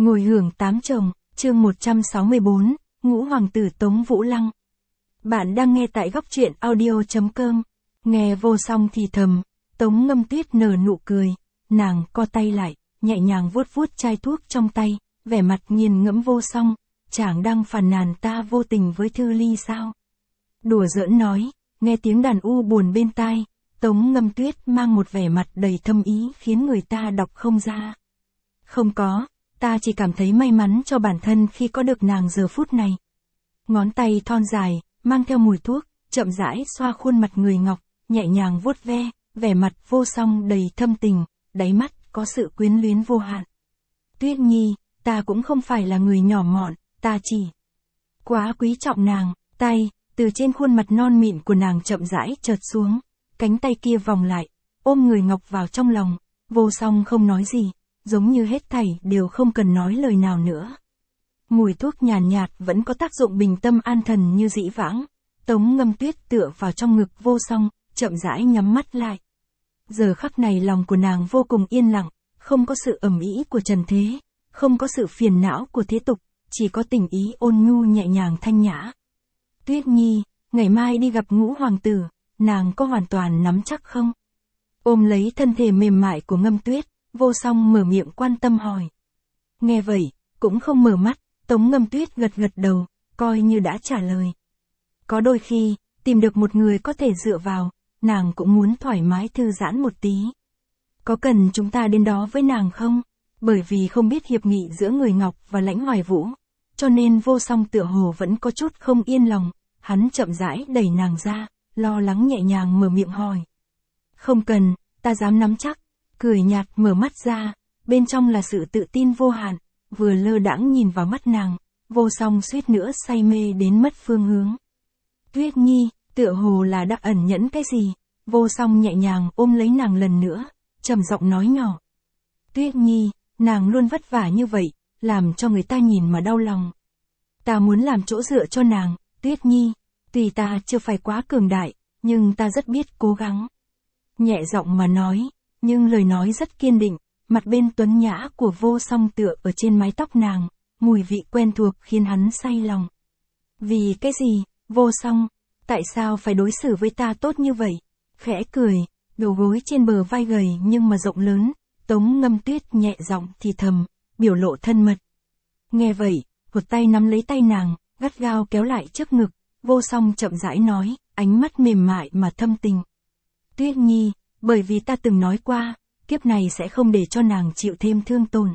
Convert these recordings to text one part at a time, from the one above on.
Ngồi hưởng tám chồng, chương 164, Ngũ Hoàng tử Tống Vũ Lăng. Bạn đang nghe tại góc truyện audio.com. Nghe Vô Song thì thầm, Tống Ngâm Tuyết nở nụ cười, nàng co tay lại, nhẹ nhàng vuốt vuốt chai thuốc trong tay, vẻ mặt nghiền ngẫm Vô Song, chàng đang phàn nàn ta vô tình với Thư Ly sao? Đùa giỡn nói, nghe tiếng đàn u buồn bên tai, Tống Ngâm Tuyết mang một vẻ mặt đầy thâm ý khiến người ta đọc không ra. Không có, ta chỉ cảm thấy may mắn cho bản thân khi có được nàng giờ phút này. Ngón tay thon dài, mang theo mùi thuốc, chậm rãi xoa khuôn mặt người ngọc, nhẹ nhàng vuốt ve, vẻ mặt Vô Song đầy thâm tình, đáy mắt có sự quyến luyến vô hạn. Tuyết Nhi, ta cũng không phải là người nhỏ mọn, ta chỉ quá quý trọng nàng. Tay từ trên khuôn mặt non mịn của nàng chậm rãi chợt xuống, cánh tay kia vòng lại, ôm người ngọc vào trong lòng. Vô Song không nói gì, giống như hết thảy đều không cần nói lời nào nữa. Mùi thuốc nhàn nhạt vẫn có tác dụng bình tâm an thần như dĩ vãng. Tống Ngâm Tuyết tựa vào trong ngực Vô Song, chậm rãi nhắm mắt lại. Giờ khắc này lòng của nàng vô cùng yên lặng, không có sự ầm ĩ của trần thế, không có sự phiền não của thế tục, chỉ có tình ý ôn nhu nhẹ nhàng thanh nhã. Tuyết Nhi, ngày mai đi gặp Ngũ Hoàng tử, nàng có hoàn toàn nắm chắc không? Ôm lấy thân thể mềm mại của Ngâm Tuyết, Vô Song mở miệng quan tâm hỏi. Nghe vậy, cũng không mở mắt, Tống Ngâm Tuyết gật gật đầu, coi như đã trả lời. Có đôi khi, tìm được một người có thể dựa vào, nàng cũng muốn thoải mái thư giãn một tí. Có cần chúng ta đến đó với nàng không? Bởi vì không biết hiệp nghị giữa người Ngọc và Lãnh Hoài Vũ, cho nên Vô Song tựa hồ vẫn có chút không yên lòng, hắn chậm rãi đẩy nàng ra, lo lắng nhẹ nhàng mở miệng hỏi. Không cần, ta dám nắm chắc. Cười nhạt mở mắt ra, bên trong là sự tự tin vô hạn, vừa lơ đãng nhìn vào mắt nàng, Vô Song suýt nữa say mê đến mất phương hướng. Tuyết Nhi, tựa hồ là đã ẩn nhẫn cái gì? Vô Song nhẹ nhàng ôm lấy nàng lần nữa, trầm giọng nói nhỏ. Tuyết Nhi, nàng luôn vất vả như vậy, làm cho người ta nhìn mà đau lòng. Ta muốn làm chỗ dựa cho nàng, Tuyết Nhi, tuy ta chưa phải quá cường đại, nhưng ta rất biết cố gắng. Nhẹ giọng mà nói, nhưng lời nói rất kiên định, mặt bên tuấn nhã của Vô Song tựa ở trên mái tóc nàng, mùi vị quen thuộc khiến hắn say lòng. Vì cái gì, Vô Song, tại sao phải đối xử với ta tốt như vậy? Khẽ cười, đầu gối trên bờ vai gầy nhưng mà rộng lớn, Tống Ngâm Tuyết nhẹ giọng thì thầm, biểu lộ thân mật. Nghe vậy, một tay nắm lấy tay nàng, gắt gao kéo lại trước ngực, Vô Song chậm rãi nói, ánh mắt mềm mại mà thâm tình. Tuyết Nhi, bởi vì ta từng nói qua, kiếp này sẽ không để cho nàng chịu thêm thương tổn.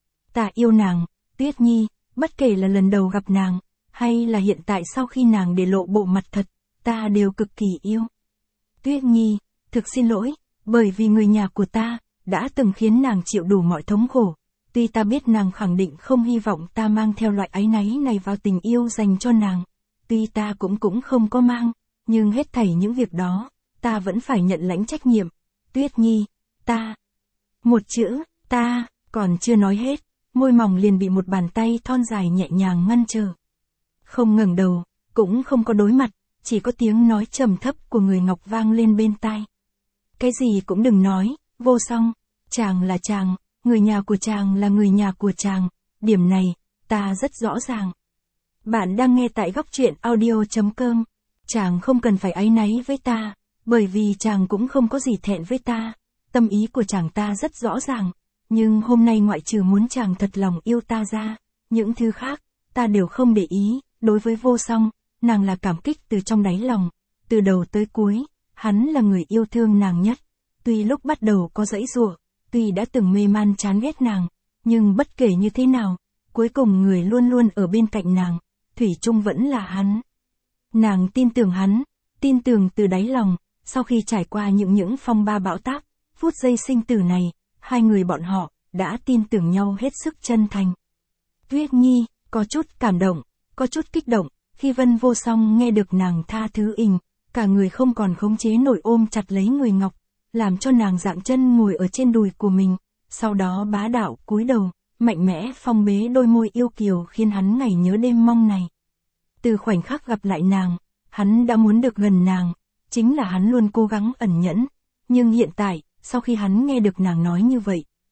Ta yêu nàng, Tuyết Nhi, bất kể là lần đầu gặp nàng, hay là hiện tại sau khi nàng để lộ bộ mặt thật, ta đều cực kỳ yêu. Tuyết Nhi, thực xin lỗi, bởi vì người nhà của ta, đã từng khiến nàng chịu đủ mọi thống khổ. Tuy ta biết nàng khẳng định không hy vọng ta mang theo loại áy náy này vào tình yêu dành cho nàng. Tuy ta cũng không có mang, nhưng hết thảy những việc đó, ta vẫn phải nhận lãnh trách nhiệm. Tuyết Nhi, ta. Một chữ, ta, còn chưa nói hết, môi mỏng liền bị một bàn tay thon dài nhẹ nhàng ngăn trở. Không ngẩng đầu, cũng không có đối mặt, chỉ có tiếng nói trầm thấp của người Ngọc vang lên bên tai. Cái gì cũng đừng nói, Vô Song, chàng là chàng, người nhà của chàng là người nhà của chàng, điểm này, ta rất rõ ràng. Bạn đang nghe tại góc truyện audio.com, chàng không cần phải áy náy với ta. Bởi vì chàng cũng không có gì thẹn với ta, tâm ý của chàng ta rất rõ ràng, nhưng hôm nay ngoại trừ muốn chàng thật lòng yêu ta ra, những thứ khác, ta đều không để ý. Đối với Vô Song, nàng là cảm kích từ trong đáy lòng, từ đầu tới cuối, hắn là người yêu thương nàng nhất. Tuy lúc bắt đầu có giãy giụa, tuy đã từng mê man chán ghét nàng, nhưng bất kể như thế nào, cuối cùng người luôn luôn ở bên cạnh nàng, thủy chung vẫn là hắn. Nàng tin tưởng hắn, tin tưởng từ đáy lòng. Sau khi trải qua những phong ba bão táp, phút giây sinh tử này, hai người bọn họ đã tin tưởng nhau hết sức chân thành. Tuyết Nhi có chút cảm động, có chút kích động, khi Vô Song nghe được nàng tha thứ ình, cả người không còn khống chế nổi ôm chặt lấy người Ngọc, làm cho nàng dạng chân ngồi ở trên đùi của mình, sau đó bá đạo cúi đầu, mạnh mẽ phong bế đôi môi yêu kiều khiến hắn ngày nhớ đêm mong này. Từ khoảnh khắc gặp lại nàng, hắn đã muốn được gần nàng. Chính là hắn luôn cố gắng ẩn nhẫn, nhưng hiện tại, sau khi hắn nghe được nàng nói như vậy,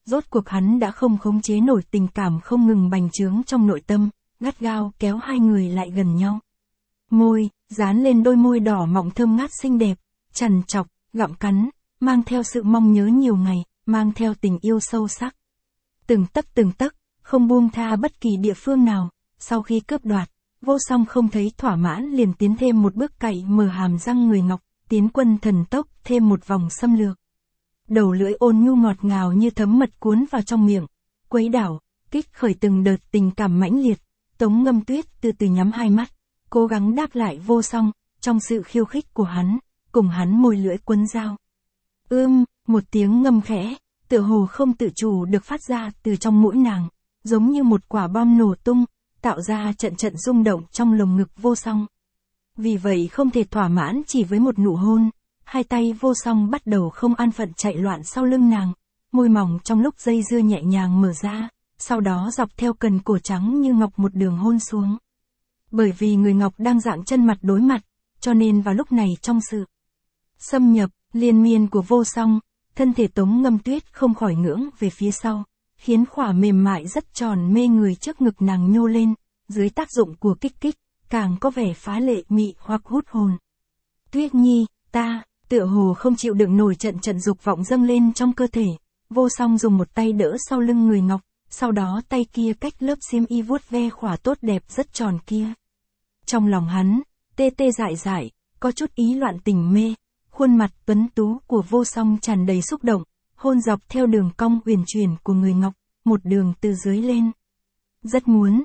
rốt cuộc hắn đã không khống chế nổi tình cảm không ngừng bành trướng trong nội tâm, gắt gao kéo hai người lại gần nhau. Môi, dán lên đôi môi đỏ mọng thơm ngát xinh đẹp, chằn chọc, gặm cắn, mang theo sự mong nhớ nhiều ngày, mang theo tình yêu sâu sắc. Từng tấc, không buông tha bất kỳ địa phương nào, sau khi cướp đoạt, Vô Song không thấy thỏa mãn liền tiến thêm một bước cày mở hàm răng người ngọc, tiến quân thần tốc, thêm một vòng xâm lược. Đầu lưỡi ôn nhu ngọt ngào như thấm mật cuốn vào trong miệng, quấy đảo, kích khởi từng đợt tình cảm mãnh liệt. Tống Ngâm Tuyết từ từ nhắm hai mắt, cố gắng đáp lại Vô Song, trong sự khiêu khích của hắn, cùng hắn môi lưỡi quấn dao. Một tiếng ngâm khẽ, tựa hồ không tự chủ được phát ra từ trong mũi nàng, giống như một quả bom nổ tung, tạo ra trận rung động trong lồng ngực Vô Song. Vì vậy không thể thỏa mãn chỉ với một nụ hôn, hai tay Vô Song bắt đầu không an phận chạy loạn sau lưng nàng, môi mỏng trong lúc dây dưa nhẹ nhàng mở ra, sau đó dọc theo cần cổ trắng như ngọc một đường hôn xuống. Bởi vì người ngọc đang dạng chân mặt đối mặt, cho nên vào lúc này trong sự xâm nhập, liên miên của Vô Song, thân thể Tống Ngâm Tuyết không khỏi ngưỡng về phía sau, khiến khỏa mềm mại rất tròn mê người trước ngực nàng nhô lên, dưới tác dụng của kích kích, càng có vẻ phá lệ mị hoặc hút hồn. Tuyết Nhi, ta, tựa hồ không chịu đựng nổi trận dục vọng dâng lên trong cơ thể, Vô Song dùng một tay đỡ sau lưng người ngọc, sau đó tay kia cách lớp xiêm y vuốt ve khỏa tốt đẹp rất tròn kia. Trong lòng hắn, tê dại, có chút ý loạn tình mê, khuôn mặt tuấn tú của Vô Song tràn đầy xúc động, hôn dọc theo đường cong uyển chuyển của người ngọc, một đường từ dưới lên. Rất muốn,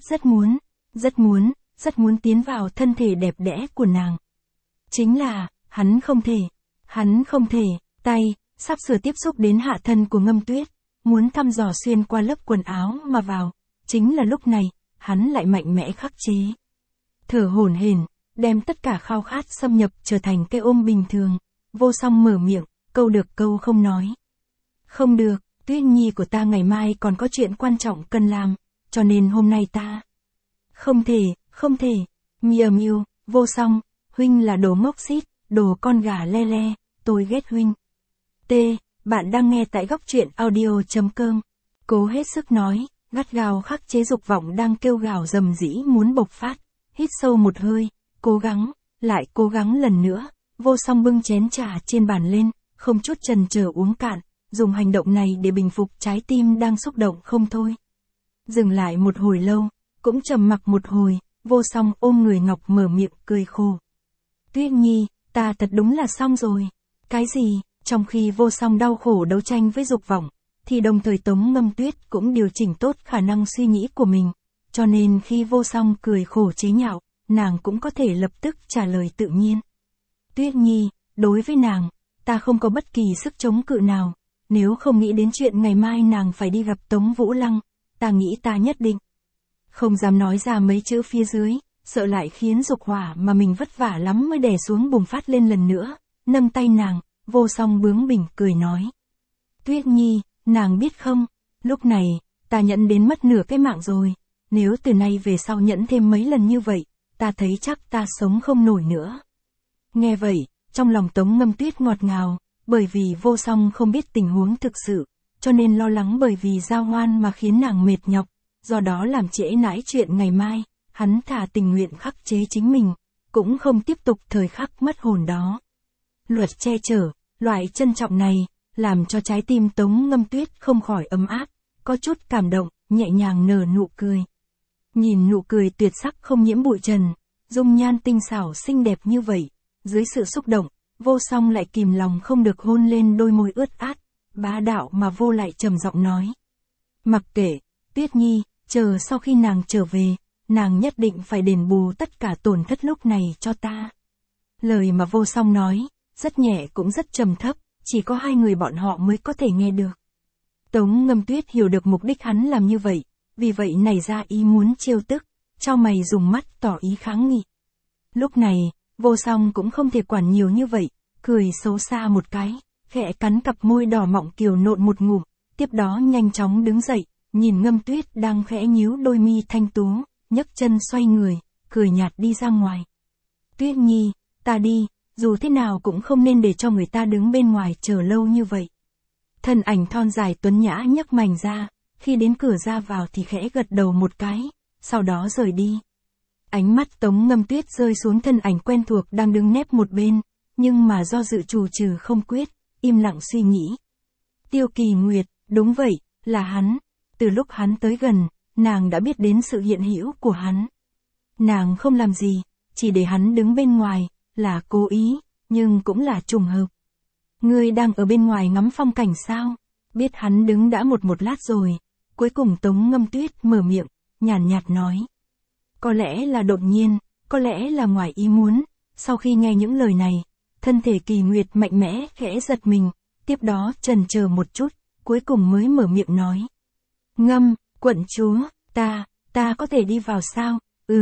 rất muốn tiến vào thân thể đẹp đẽ của nàng. Chính là, hắn không thể, tay, sắp sửa tiếp xúc đến hạ thân của Ngâm Tuyết, muốn thăm dò xuyên qua lớp quần áo mà vào. Chính là lúc này, hắn lại mạnh mẽ khắc chế. Thở hổn hển, đem tất cả khao khát xâm nhập trở thành cái ôm bình thường. Vô Song mở miệng, câu được câu không nói. Không được, Tuyết Nhi của ta ngày mai còn có chuyện quan trọng cần làm, cho nên hôm nay ta... Không thể, Miu, Vô Song, huynh là đồ ngốc xít, đồ con gà le le, tôi ghét huynh. Bạn đang nghe tại góc truyện audio.com. Cố hết sức nói, gắt gao khắc chế dục vọng đang kêu gào rầm rĩ muốn bộc phát. Hít sâu một hơi, lại cố gắng lần nữa. Vô Song bưng chén trà trên bàn lên, không chút chần chờ uống cạn, dùng hành động này để bình phục trái tim đang xúc động không thôi. Dừng lại một hồi lâu, cũng trầm mặc một hồi, Vô Song ôm người ngọc mở miệng cười khổ. Tuyết Nhi, ta thật đúng là xong rồi. Cái gì? Trong khi Vô Song đau khổ đấu tranh với dục vọng, thì đồng thời Tống Ngâm Tuyết cũng điều chỉnh tốt khả năng suy nghĩ của mình, cho nên khi Vô Song cười khổ chế nhạo, nàng cũng có thể lập tức trả lời tự nhiên. Tuyết Nhi, đối với nàng, ta không có bất kỳ sức chống cự nào, nếu không nghĩ đến chuyện ngày mai nàng phải đi gặp Tống Vũ Lăng, ta nghĩ ta nhất định không dám nói ra mấy chữ phía dưới, sợ lại khiến dục hỏa mà mình vất vả lắm mới đè xuống bùng phát lên lần nữa. Nâng tay nàng, Vô Song bướng bỉnh cười nói. Tuyết Nhi, nàng biết không, lúc này, ta nhẫn đến mất nửa cái mạng rồi, nếu từ nay về sau nhẫn thêm mấy lần như vậy, ta thấy chắc ta sống không nổi nữa. Nghe vậy, trong lòng Tống Ngâm Tuyết ngọt ngào, bởi vì Vô Song không biết tình huống thực sự, cho nên lo lắng bởi vì giao hoan mà khiến nàng mệt nhọc, do đó làm trễ nãi chuyện ngày mai, hắn thà tình nguyện khắc chế chính mình, cũng không tiếp tục thời khắc mất hồn đó. Luật che chở, loại trân trọng này, làm cho trái tim Tống Ngâm Tuyết không khỏi ấm áp, có chút cảm động, nhẹ nhàng nở nụ cười. Nhìn nụ cười tuyệt sắc không nhiễm bụi trần, dung nhan tinh xảo xinh đẹp như vậy, dưới sự xúc động, Vô Song lại kìm lòng không được hôn lên đôi môi ướt át, bá đạo mà Vô lại trầm giọng nói. Mặc kệ, Tuyết Nhi, chờ sau khi nàng trở về, nàng nhất định phải đền bù tất cả tổn thất lúc này cho ta. Lời mà Vô Song nói, rất nhẹ cũng rất trầm thấp, chỉ có hai người bọn họ mới có thể nghe được. Tống Ngâm Tuyết hiểu được mục đích hắn làm như vậy, vì vậy nảy ra ý muốn trêu tức, chau mày dùng mắt tỏ ý kháng nghị. Lúc này, Vô Song cũng không thể quản nhiều như vậy, cười xấu xa một cái, khẽ cắn cặp môi đỏ mọng kiều nộn một ngụm, tiếp đó nhanh chóng đứng dậy, nhìn Ngâm Tuyết đang khẽ nhíu đôi mi thanh tú, nhấc chân xoay người, cười nhạt đi ra ngoài. Tuyết Nhi, ta đi, dù thế nào cũng không nên để cho người ta đứng bên ngoài chờ lâu như vậy. Thân ảnh thon dài tuấn nhã nhấc mành ra, khi đến cửa ra vào thì khẽ gật đầu một cái, sau đó rời đi. Ánh mắt Tống Ngâm Tuyết rơi xuống thân ảnh quen thuộc đang đứng nép một bên, nhưng mà do dự trù trừ không quyết, im lặng suy nghĩ. Tiêu Kỳ Nguyệt, đúng vậy, là hắn. Từ lúc hắn tới gần, nàng đã biết đến sự hiện hữu của hắn. Nàng không làm gì, chỉ để hắn đứng bên ngoài, là cố ý, nhưng cũng là trùng hợp. Ngươi đang ở bên ngoài ngắm phong cảnh sao? Biết hắn đứng đã một lát rồi, cuối cùng Tống Ngâm Tuyết mở miệng, nhàn nhạt nói. Có lẽ là đột nhiên, có lẽ là ngoài ý muốn. Sau khi nghe những lời này, thân thể Kỳ Nguyệt mạnh mẽ khẽ giật mình, tiếp đó chần chờ một chút, cuối cùng mới mở miệng nói. Ngâm, quận chúa, ta có thể đi vào sao?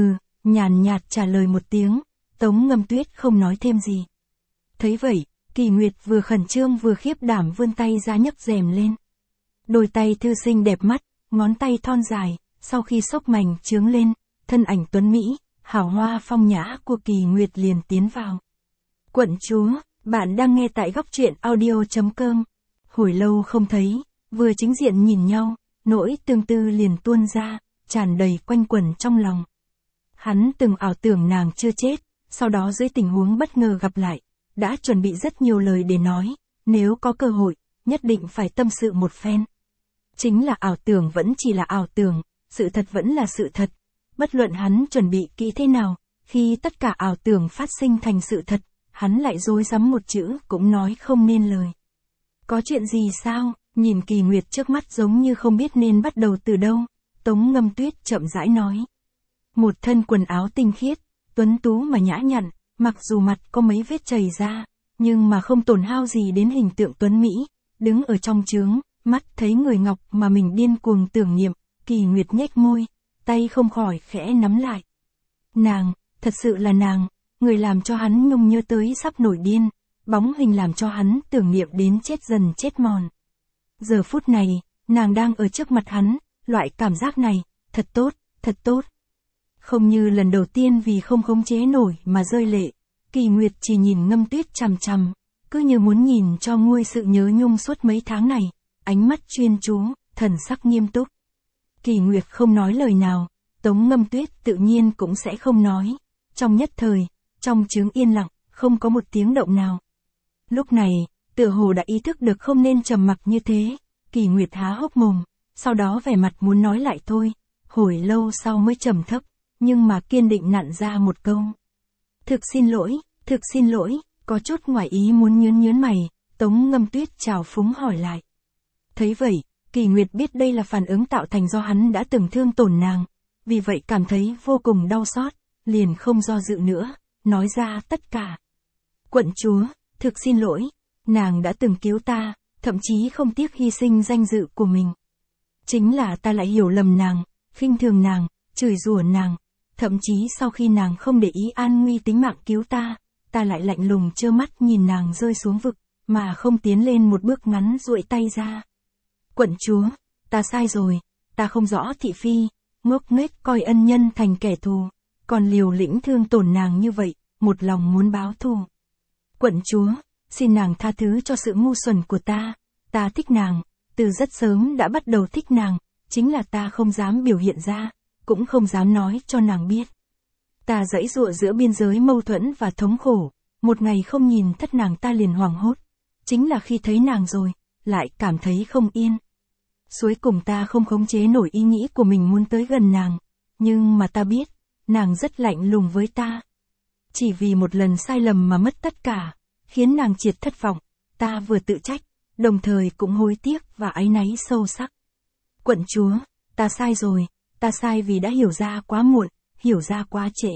Nhàn nhạt trả lời một tiếng, Tống Ngâm Tuyết không nói thêm gì. Thấy vậy, Kỳ Nguyệt vừa khẩn trương vừa khiếp đảm vươn tay ra nhấc rèm lên. Đôi tay thư sinh đẹp mắt, ngón tay thon dài, sau khi xốc mành chướng lên, thân ảnh tuấn mỹ, hào hoa phong nhã của Kỳ Nguyệt liền tiến vào. Quận chúa, bạn đang nghe tại góc truyện audio.com. Hồi lâu không thấy, vừa chính diện nhìn nhau, nỗi tương tư liền tuôn ra, tràn đầy quanh quẩn trong lòng. Hắn từng ảo tưởng nàng chưa chết, sau đó dưới tình huống bất ngờ gặp lại, đã chuẩn bị rất nhiều lời để nói, nếu có cơ hội, nhất định phải tâm sự một phen. Chính là ảo tưởng vẫn chỉ là ảo tưởng, sự thật vẫn là sự thật. Bất luận hắn chuẩn bị kỹ thế nào, khi tất cả ảo tưởng phát sinh thành sự thật, hắn lại rối rắm một chữ cũng nói không nên lời. Có chuyện gì sao? Nhìn Kỳ Nguyệt trước mắt giống như không biết nên bắt đầu từ đâu, Tống Ngâm Tuyết chậm rãi nói. Một thân quần áo tinh khiết, tuấn tú mà nhã nhặn, mặc dù mặt có mấy vết chảy ra, nhưng mà không tổn hao gì đến hình tượng tuấn mỹ, đứng ở trong trướng, mắt thấy người ngọc mà mình điên cuồng tưởng niệm, Kỳ Nguyệt nhếch môi, tay không khỏi khẽ nắm lại. Nàng, thật sự là nàng, người làm cho hắn nhung nhớ tới sắp nổi điên, bóng hình làm cho hắn tưởng niệm đến chết dần chết mòn. Giờ phút này, nàng đang ở trước mặt hắn, loại cảm giác này, thật tốt, thật tốt. Không như lần đầu tiên vì không khống chế nổi mà rơi lệ, Kỳ Nguyệt chỉ nhìn Ngâm Tuyết chằm chằm, cứ như muốn nhìn cho nguôi sự nhớ nhung suốt mấy tháng này, ánh mắt chuyên chú, thần sắc nghiêm túc. Kỳ Nguyệt không nói lời nào, Tống Ngâm Tuyết tự nhiên cũng sẽ không nói. Trong nhất thời, trong trướng yên lặng, không có một tiếng động nào. Lúc này, tựa hồ đã ý thức được không nên trầm mặc như thế, Kỳ Nguyệt há hốc mồm, sau đó vẻ mặt muốn nói lại thôi, hồi lâu sau mới trầm thấp, nhưng mà kiên định nặn ra một câu. Thực xin lỗi, có chút ngoài ý muốn nhớn mày, Tống Ngâm Tuyết trào phúng hỏi lại. Thấy vậy, Kỳ Nguyệt biết đây là phản ứng tạo thành do hắn đã từng thương tổn nàng, vì vậy cảm thấy vô cùng đau xót, liền không do dự nữa, nói ra tất cả. Quận chúa, thực xin lỗi, nàng đã từng cứu ta, thậm chí không tiếc hy sinh danh dự của mình. Chính là ta lại hiểu lầm nàng, khinh thường nàng, chửi rủa nàng, thậm chí sau khi nàng không để ý an nguy tính mạng cứu ta lại lạnh lùng trơ mắt nhìn nàng rơi xuống vực, mà không tiến lên một bước ngắn duỗi tay ra. Quận chúa, ta sai rồi, ta không rõ thị phi, ngốc nghếch coi ân nhân thành kẻ thù, còn liều lĩnh thương tổn nàng như vậy, một lòng muốn báo thù. Quận chúa, xin nàng tha thứ cho sự ngu xuẩn của ta thích nàng, từ rất sớm đã bắt đầu thích nàng, chính là ta không dám biểu hiện ra, cũng không dám nói cho nàng biết. Ta giãy giụa giữa biên giới mâu thuẫn và thống khổ, một ngày không nhìn thất nàng ta liền hoảng hốt, chính là khi thấy nàng rồi, lại cảm thấy không yên. Cuối cùng ta không khống chế nổi ý nghĩ của mình muốn tới gần nàng, nhưng mà ta biết, nàng rất lạnh lùng với ta. Chỉ vì một lần sai lầm mà mất tất cả, khiến nàng triệt thất vọng, ta vừa tự trách, đồng thời cũng hối tiếc và áy náy sâu sắc. Quận chúa, ta sai rồi, ta sai vì đã hiểu ra quá muộn, hiểu ra quá trễ.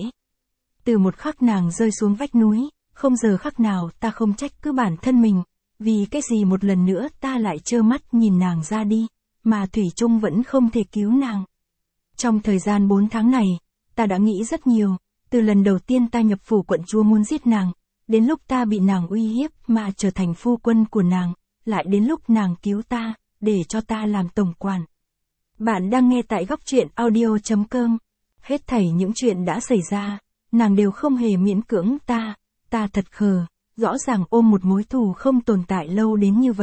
Từ một khắc nàng rơi xuống vách núi, không giờ khắc nào ta không trách cứ bản thân mình, vì cái gì một lần nữa ta lại trơ mắt nhìn nàng ra đi, mà thủy chung vẫn không thể cứu nàng. Trong thời gian 4 tháng này, ta đã nghĩ rất nhiều, từ lần đầu tiên ta nhập phủ quận chúa muốn giết nàng, đến lúc ta bị nàng uy hiếp mà trở thành phu quân của nàng, lại đến lúc nàng cứu ta, để cho ta làm tổng quản. Bạn đang nghe tại góc truyện audio.com. Hết thảy những chuyện đã xảy ra, nàng đều không hề miễn cưỡng ta thật khờ, rõ ràng ôm một mối thù không tồn tại lâu đến như vậy,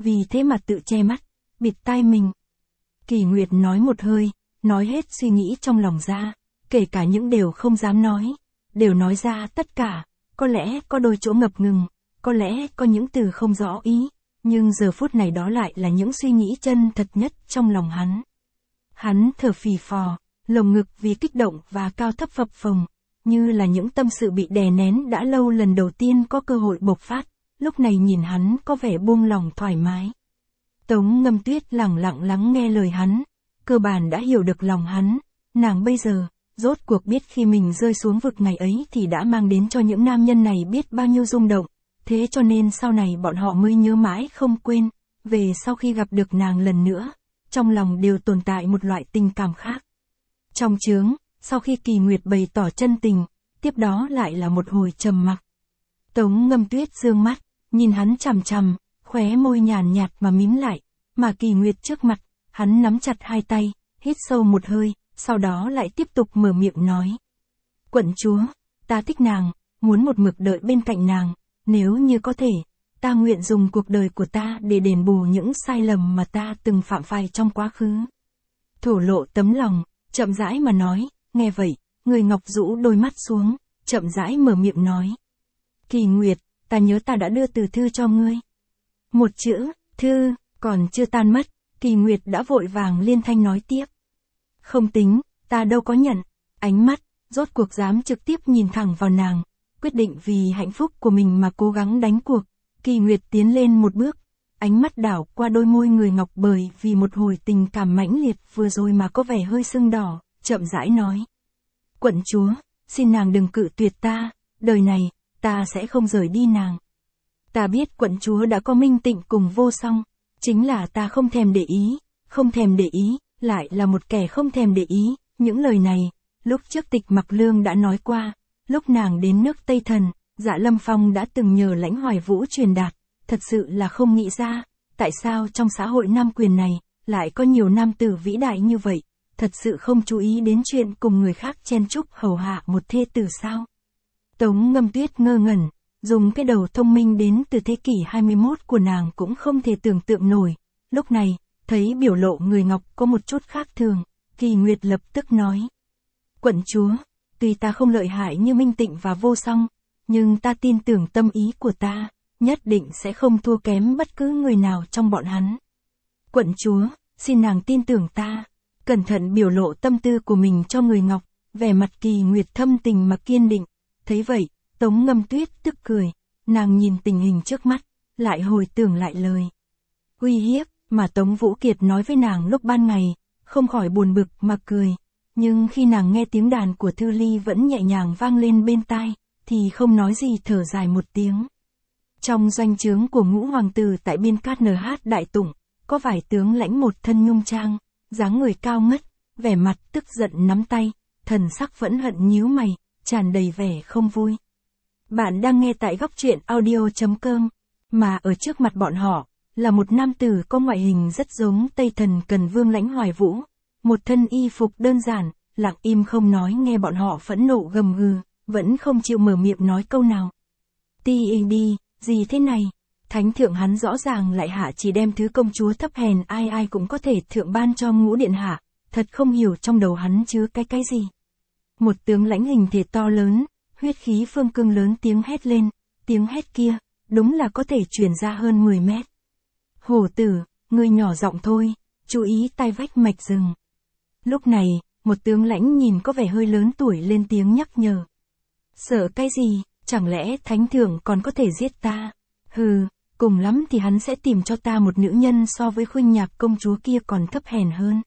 vì thế mà tự che mắt, bịt tai mình. Kỳ Nguyệt nói một hơi, nói hết suy nghĩ trong lòng ra, kể cả những điều không dám nói, đều nói ra tất cả, có lẽ có đôi chỗ ngập ngừng, có lẽ có những từ không rõ ý, nhưng giờ phút này đó lại là những suy nghĩ chân thật nhất trong lòng hắn. Hắn thở phì phò, lồng ngực vì kích động và cao thấp phập phồng, như là những tâm sự bị đè nén đã lâu lần đầu tiên có cơ hội bộc phát, lúc này nhìn hắn có vẻ buông lòng thoải mái. Tống Ngâm Tuyết lẳng lặng lắng nghe lời hắn, cơ bản đã hiểu được lòng hắn, nàng bây giờ, rốt cuộc biết khi mình rơi xuống vực ngày ấy thì đã mang đến cho những nam nhân này biết bao nhiêu rung động, thế cho nên sau này bọn họ mới nhớ mãi không quên, về sau khi gặp được nàng lần nữa, trong lòng đều tồn tại một loại tình cảm khác. Trong chướng, sau khi Kỳ Nguyệt bày tỏ chân tình, tiếp đó lại là một hồi trầm mặc. Tống Ngâm Tuyết dương mắt, nhìn hắn chằm chằm, khóe môi nhàn nhạt mà mím lại, mà Kỳ Nguyệt trước mặt, hắn nắm chặt hai tay, hít sâu một hơi, sau đó lại tiếp tục mở miệng nói. Quận chúa, ta thích nàng, muốn một mực đợi bên cạnh nàng, nếu như có thể, ta nguyện dùng cuộc đời của ta để đền bù những sai lầm mà ta từng phạm phải trong quá khứ. Thổ lộ tấm lòng, chậm rãi mà nói, nghe vậy, người ngọc rũ đôi mắt xuống, chậm rãi mở miệng nói. Kỳ Nguyệt, ta nhớ ta đã đưa từ thư cho ngươi. Một chữ, thư, còn chưa tan mất, Kỳ Nguyệt đã vội vàng liên thanh nói tiếp. Không tính, ta đâu có nhận, ánh mắt, rốt cuộc dám trực tiếp nhìn thẳng vào nàng, quyết định vì hạnh phúc của mình mà cố gắng đánh cuộc. Kỳ Nguyệt tiến lên một bước, ánh mắt đảo qua đôi môi người ngọc bởi vì một hồi tình cảm mãnh liệt vừa rồi mà có vẻ hơi sưng đỏ, chậm rãi nói. Quận chúa, xin nàng đừng cự tuyệt ta, đời này, ta sẽ không rời đi nàng. Ta biết quận chúa đã có Minh Tịnh cùng Vô Song, chính là ta không thèm để ý, không thèm để ý, lại là một kẻ không thèm để ý, những lời này, lúc trước Tịch Mặc Lương đã nói qua, lúc nàng đến nước Tây Thần, Dạ Lâm Phong đã từng nhờ Lãnh Hoài Vũ truyền đạt, thật sự là không nghĩ ra, tại sao trong xã hội nam quyền này, lại có nhiều nam tử vĩ đại như vậy, thật sự không chú ý đến chuyện cùng người khác chen chúc hầu hạ một thê tử sao. Tống Ngâm Tuyết ngơ ngẩn, dùng cái đầu thông minh đến từ thế kỷ 21 của nàng cũng không thể tưởng tượng nổi, lúc này, thấy biểu lộ người ngọc có một chút khác thường, Kỳ Nguyệt lập tức nói. Quận chúa, tuy ta không lợi hại như Minh Tịnh và Vô Song, nhưng ta tin tưởng tâm ý của ta, nhất định sẽ không thua kém bất cứ người nào trong bọn hắn. Quận chúa, xin nàng tin tưởng ta, cẩn thận biểu lộ tâm tư của mình cho người ngọc, vẻ mặt Kỳ Nguyệt thâm tình mà kiên định, thấy vậy, Tống Ngâm Tuyết tức cười, nàng nhìn tình hình trước mắt, lại hồi tưởng lại lời uy hiếp mà Tống Vũ Kiệt nói với nàng lúc ban ngày, không khỏi buồn bực mà cười, nhưng khi nàng nghe tiếng đàn của Thư Ly vẫn nhẹ nhàng vang lên bên tai, thì không nói gì thở dài một tiếng. Trong doanh trướng của Ngũ Hoàng tử tại biên cát NH Đại Tụng, có vài tướng lãnh một thân nhung trang, dáng người cao ngất, vẻ mặt tức giận nắm tay, thần sắc phẫn hận nhíu mày, tràn đầy vẻ không vui. Bạn đang nghe tại góc truyện audio.com, mà ở trước mặt bọn họ, là một nam tử có ngoại hình rất giống Tây Thần Cần Vương Lãnh Hoài Vũ, một thân y phục đơn giản, lặng im không nói nghe bọn họ phẫn nộ gầm gừ, vẫn không chịu mở miệng nói câu nào. Đi, gì thế này? Thánh thượng hắn rõ ràng lại hạ chỉ đem thứ công chúa thấp hèn ai cũng có thể thượng ban cho Ngũ điện hạ, thật không hiểu trong đầu hắn chứa cái gì. Một tướng lãnh hình thể to lớn, huyết khí phương cương lớn tiếng hét lên, tiếng hét kia, đúng là có thể truyền ra hơn 10 mét. Hổ tử, ngươi nhỏ giọng thôi, chú ý tai vách mạch rừng. Lúc này, một tướng lãnh nhìn có vẻ hơi lớn tuổi lên tiếng nhắc nhở. Sợ cái gì, chẳng lẽ thánh thượng còn có thể giết ta? Hừ, cùng lắm thì hắn sẽ tìm cho ta một nữ nhân so với Khuynh Nhạc công chúa kia còn thấp hèn hơn.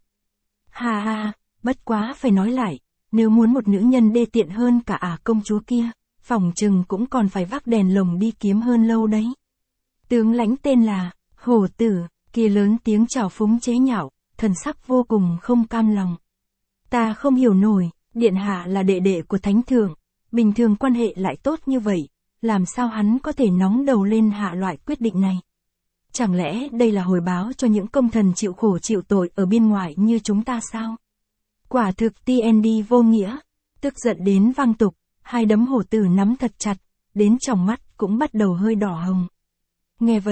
Ha, bất quá phải nói lại, nếu muốn một nữ nhân đê tiện hơn cả công chúa kia, phỏng chừng cũng còn phải vác đèn lồng đi kiếm hơn lâu đấy. Tướng lãnh tên là Hổ tử, kia lớn tiếng trào phúng chế nhạo, thần sắc vô cùng không cam lòng. Ta không hiểu nổi, điện hạ là đệ đệ của thánh thượng, bình thường quan hệ lại tốt như vậy, làm sao hắn có thể nóng đầu lên hạ loại quyết định này? Chẳng lẽ đây là hồi báo cho những công thần chịu khổ chịu tội ở bên ngoài như chúng ta sao? Quả thực TND vô nghĩa, tức giận đến vang tục, hai đấm hổ tử nắm thật chặt, đến tròng mắt cũng bắt đầu hơi đỏ hồng. Nghe vậy,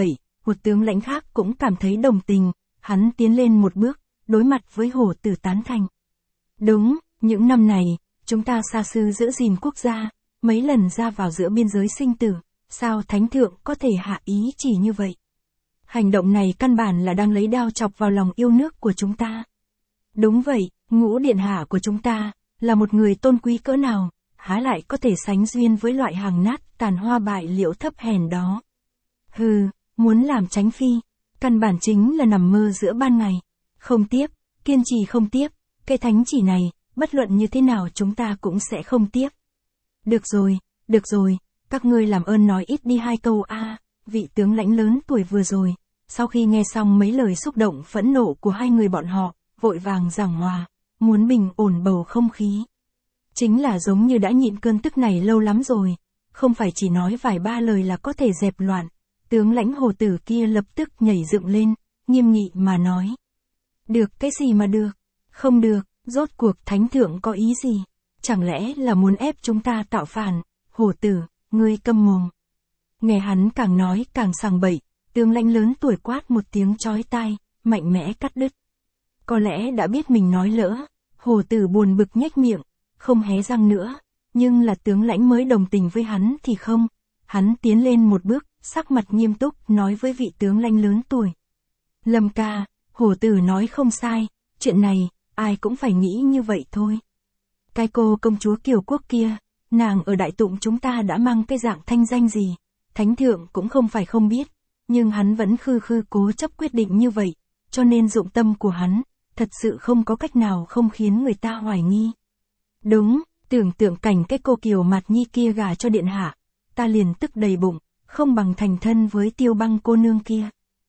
một tướng lãnh khác cũng cảm thấy đồng tình, hắn tiến lên một bước, đối mặt với hổ tử tán thành. Đúng, những năm này, chúng ta xa xưa giữ gìn quốc gia, mấy lần ra vào giữa biên giới sinh tử, sao thánh thượng có thể hạ ý chỉ như vậy? Hành động này căn bản là đang lấy đao chọc vào lòng yêu nước của chúng ta. Đúng vậy, Ngũ điện hạ của chúng ta, là một người tôn quý cỡ nào, há lại có thể sánh duyên với loại hàng nát tàn hoa bại liễu thấp hèn đó. Hừ, muốn làm tránh phi, căn bản chính là nằm mơ giữa ban ngày. Không tiếp, kiên trì không tiếp, cái thánh chỉ này, bất luận như thế nào chúng ta cũng sẽ không tiếp. Được rồi, các ngươi làm ơn nói ít đi 2 câu a. Vị tướng lãnh lớn tuổi vừa rồi, sau khi nghe xong mấy lời xúc động phẫn nộ của hai người bọn họ, vội vàng giảng hòa, muốn bình ổn bầu không khí. Chính là giống như đã nhịn cơn tức này lâu lắm rồi, không phải chỉ nói vài ba lời là có thể dẹp loạn. Tướng lãnh hồ tử kia lập tức nhảy dựng lên, nghiêm nghị mà nói. Được cái gì mà được? Không được, rốt cuộc thánh thượng có ý gì? Chẳng lẽ là muốn ép chúng ta tạo phản? Hồ tử, ngươi câm mồm. Nghe hắn càng nói càng sằng bậy, tướng lãnh lớn tuổi quát một tiếng chói tai, mạnh mẽ cắt đứt. Có lẽ đã biết mình nói lỡ, hồ tử buồn bực nhếch miệng, không hé răng nữa, nhưng là tướng lãnh mới đồng tình với hắn thì không. Hắn tiến lên một bước, sắc mặt nghiêm túc nói với vị tướng lãnh lớn tuổi. Lâm ca, hồ tử nói không sai, chuyện này, ai cũng phải nghĩ như vậy thôi. Cái cô công chúa Kiều Quốc kia, nàng ở đại tụng chúng ta đã mang cái dạng thanh danh gì, thánh thượng cũng không phải không biết, nhưng hắn vẫn khư cố chấp quyết định như vậy, cho nên dụng tâm của hắn, thật sự không có cách nào không khiến người ta hoài nghi. Đúng, tưởng tượng cảnh cái cô Kiều Mạt Nhi kia gả cho điện hạ, ta liền tức đầy bụng, không bằng thành thân với Tiêu Băng cô nương kia.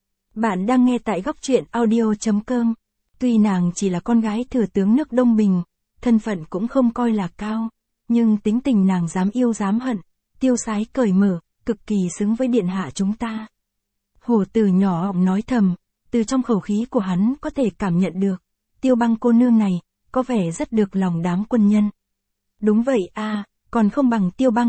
Bạn đang nghe tại góc truyện audio.com. Tuy nàng chỉ là con gái thừa tướng nước Đông Bình, thân phận cũng không coi là cao, nhưng tính tình nàng dám yêu dám hận, tiêu sái cởi mở, cực kỳ xứng với điện hạ chúng ta. Hổ tử nhỏ giọng nói thầm, từ trong khẩu khí của hắn có thể cảm nhận được, Tiêu Băng cô nương này, có vẻ rất được lòng đám quân nhân. Đúng vậy a, còn không bằng Tiêu Băng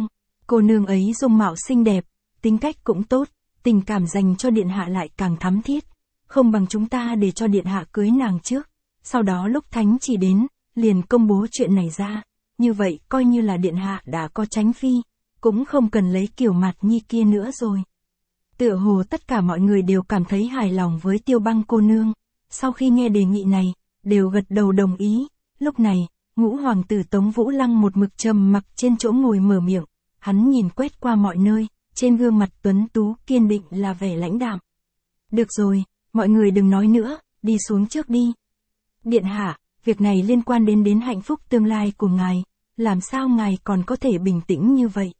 cô nương ấy dung mạo xinh đẹp, tính cách cũng tốt, tình cảm dành cho điện hạ lại càng thắm thiết, không bằng chúng ta để cho điện hạ cưới nàng trước, sau đó lúc thánh chỉ đến, liền công bố chuyện này ra, như vậy coi như là điện hạ đã có tránh phi, cũng không cần lấy Kiều Mạt Nhi kia nữa rồi. Tựa hồ tất cả mọi người đều cảm thấy hài lòng với Tiêu Băng cô nương, sau khi nghe đề nghị này, đều gật đầu đồng ý. Lúc này, Ngũ hoàng tử Tống Vũ Lăng một mực trầm mặc trên chỗ ngồi mở miệng, hắn nhìn quét qua mọi nơi, trên gương mặt tuấn tú kiên định là vẻ lãnh đạm. Được rồi, mọi người đừng nói nữa, đi xuống trước đi. Điện hạ, việc này liên quan đến hạnh phúc tương lai của ngài, làm sao ngài còn có thể bình tĩnh như vậy?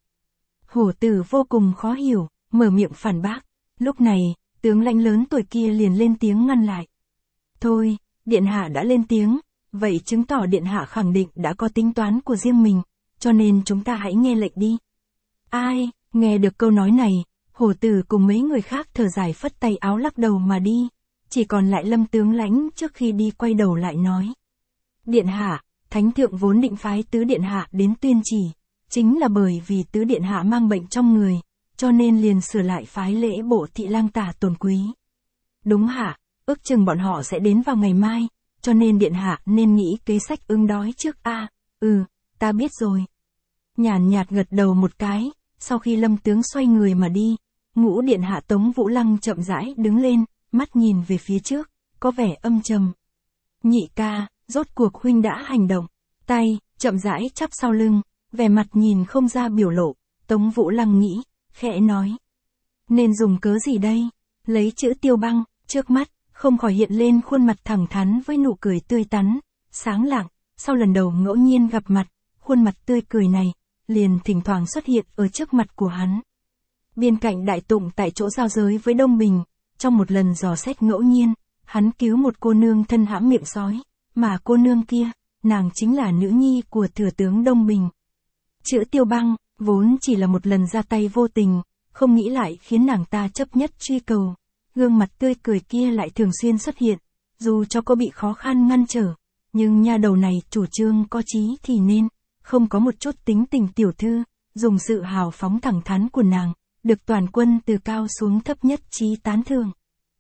Hổ tử vô cùng khó hiểu, mở miệng phản bác. Lúc này, tướng lãnh lớn tuổi kia liền lên tiếng ngăn lại. Thôi, điện hạ đã lên tiếng, vậy chứng tỏ điện hạ khẳng định đã có tính toán của riêng mình, cho nên chúng ta hãy nghe lệnh đi. Ai, nghe được câu nói này, hổ tử cùng mấy người khác thở dài phất tay áo lắc đầu mà đi, chỉ còn lại Lâm tướng lãnh trước khi đi quay đầu lại nói. Điện hạ, thánh thượng vốn định phái tứ điện hạ đến tuyên chỉ, chính là bởi vì tứ điện hạ mang bệnh trong người, cho nên liền sửa lại phái lễ bộ thị lang tả Tồn Quý. Đúng hạ, ước chừng bọn họ sẽ đến vào ngày mai, cho nên điện hạ nên nghĩ kế sách ứng đối trước a. Ta biết rồi. Nhàn nhạt gật đầu một cái, sau khi Lâm tướng xoay người mà đi, Ngũ điện hạ Tống Vũ Lăng chậm rãi đứng lên, mắt nhìn về phía trước, có vẻ âm trầm. Nhị ca, rốt cuộc huynh đã hành động, tay chậm rãi chắp sau lưng, vẻ mặt nhìn không ra biểu lộ. Tống Vũ Lăng nghĩ, khẽ nói. Nên dùng cớ gì đây? Lấy chữ Tiêu Băng, trước mắt, không khỏi hiện lên khuôn mặt thẳng thắn với nụ cười tươi tắn, sáng lạng, sau lần đầu ngẫu nhiên gặp mặt, khuôn mặt tươi cười này, liền thỉnh thoảng xuất hiện ở trước mặt của hắn. Bên cạnh đại tụng tại chỗ giao giới với Đông Bình, trong một lần dò xét ngẫu nhiên, hắn cứu một cô nương thân hãm miệng sói, mà cô nương kia, nàng chính là nữ nhi của thừa tướng Đông Bình. Chữ Tiêu Băng, vốn chỉ là một lần ra tay vô tình, không nghĩ lại khiến nàng ta chấp nhất truy cầu. Gương mặt tươi cười kia lại thường xuyên xuất hiện, dù cho có bị khó khăn ngăn trở, nhưng nha đầu này chủ trương có chí thì nên, không có một chút tính tình tiểu thư, dùng sự hào phóng thẳng thắn của nàng, được toàn quân từ cao xuống thấp nhất trí tán thưởng.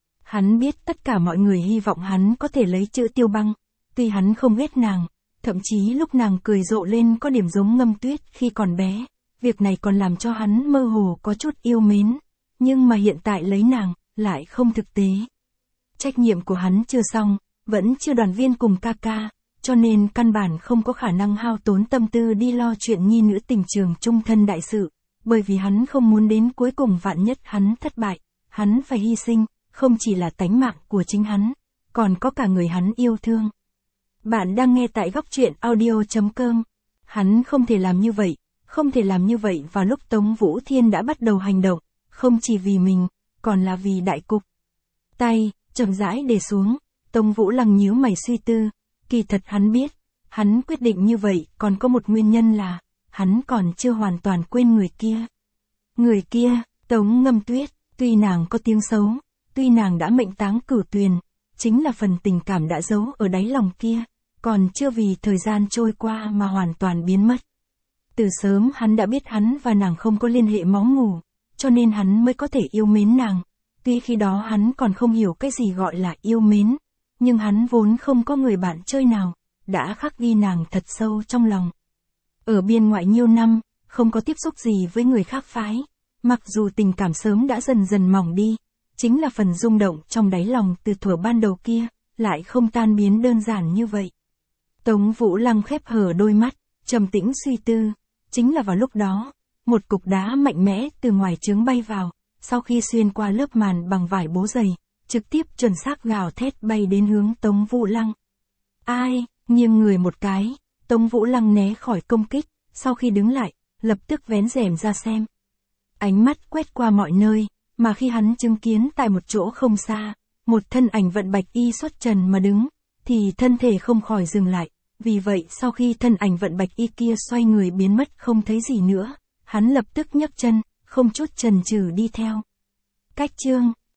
Hắn biết tất cả mọi người hy vọng hắn có thể lấy chữ Tiêu Băng, tuy hắn không ghét nàng, thậm chí lúc nàng cười rộ lên có điểm giống Ngâm Tuyết khi còn bé, việc này còn làm cho hắn mơ hồ có chút yêu mến, nhưng mà hiện tại lấy nàng, lại không thực tế. Trách nhiệm của hắn chưa xong, vẫn chưa đoàn viên cùng ca ca, cho nên căn bản không có khả năng hao tốn tâm tư đi lo chuyện nhi nữ tình trường chung thân đại sự, bởi vì hắn không muốn đến cuối cùng vạn nhất hắn thất bại, hắn phải hy sinh, không chỉ là tánh mạng của chính hắn, còn có cả người hắn yêu thương. Bạn đang nghe tại góc truyện audio.com. Hắn không thể làm như vậy, không thể làm như vậy vào lúc Tống Vũ Thiên đã bắt đầu hành động, không chỉ vì mình, còn là vì đại cục. Tay, chậm rãi để xuống, Tống Vũ Lăng nhíu mày suy tư, kỳ thật hắn biết, hắn quyết định như vậy còn có một nguyên nhân là, hắn còn chưa hoàn toàn quên người kia. Người kia, Tống Ngâm Tuyết, tuy nàng có tiếng xấu, tuy nàng đã mệnh táng Cửu Tuyền, chính là phần tình cảm đã giấu ở đáy lòng kia, còn chưa vì thời gian trôi qua mà hoàn toàn biến mất. Từ sớm hắn đã biết hắn và nàng không có liên hệ máu mủ, cho nên hắn mới có thể yêu mến nàng. Tuy khi đó hắn còn không hiểu cái gì gọi là yêu mến, nhưng hắn vốn không có người bạn chơi nào, đã khắc ghi nàng thật sâu trong lòng. Ở biên ngoại nhiêu năm, không có tiếp xúc gì với người khác phái, mặc dù tình cảm sớm đã dần dần mỏng đi, chính là phần rung động trong đáy lòng từ thuở ban đầu kia, lại không tan biến đơn giản như vậy. Tống Vũ Lăng khép hờ đôi mắt, trầm tĩnh suy tư, chính là vào lúc đó, một cục đá mạnh mẽ từ ngoài trướng bay vào, sau khi xuyên qua lớp màn bằng vải bố dày, trực tiếp chuẩn xác gào thét bay đến hướng Tống Vũ Lăng. Ai, nghiêng người một cái, Tống Vũ Lăng né khỏi công kích, sau khi đứng lại, lập tức vén rèm ra xem. Ánh mắt quét qua mọi nơi, mà khi hắn chứng kiến tại một chỗ không xa, một thân ảnh vận bạch y xuất trần mà đứng, thì thân thể không khỏi dừng lại, vì vậy sau khi thân ảnh vận bạch y kia xoay người biến mất không thấy gì nữa, hắn lập tức nhấc chân, không chút chần chừ đi theo. Cách chương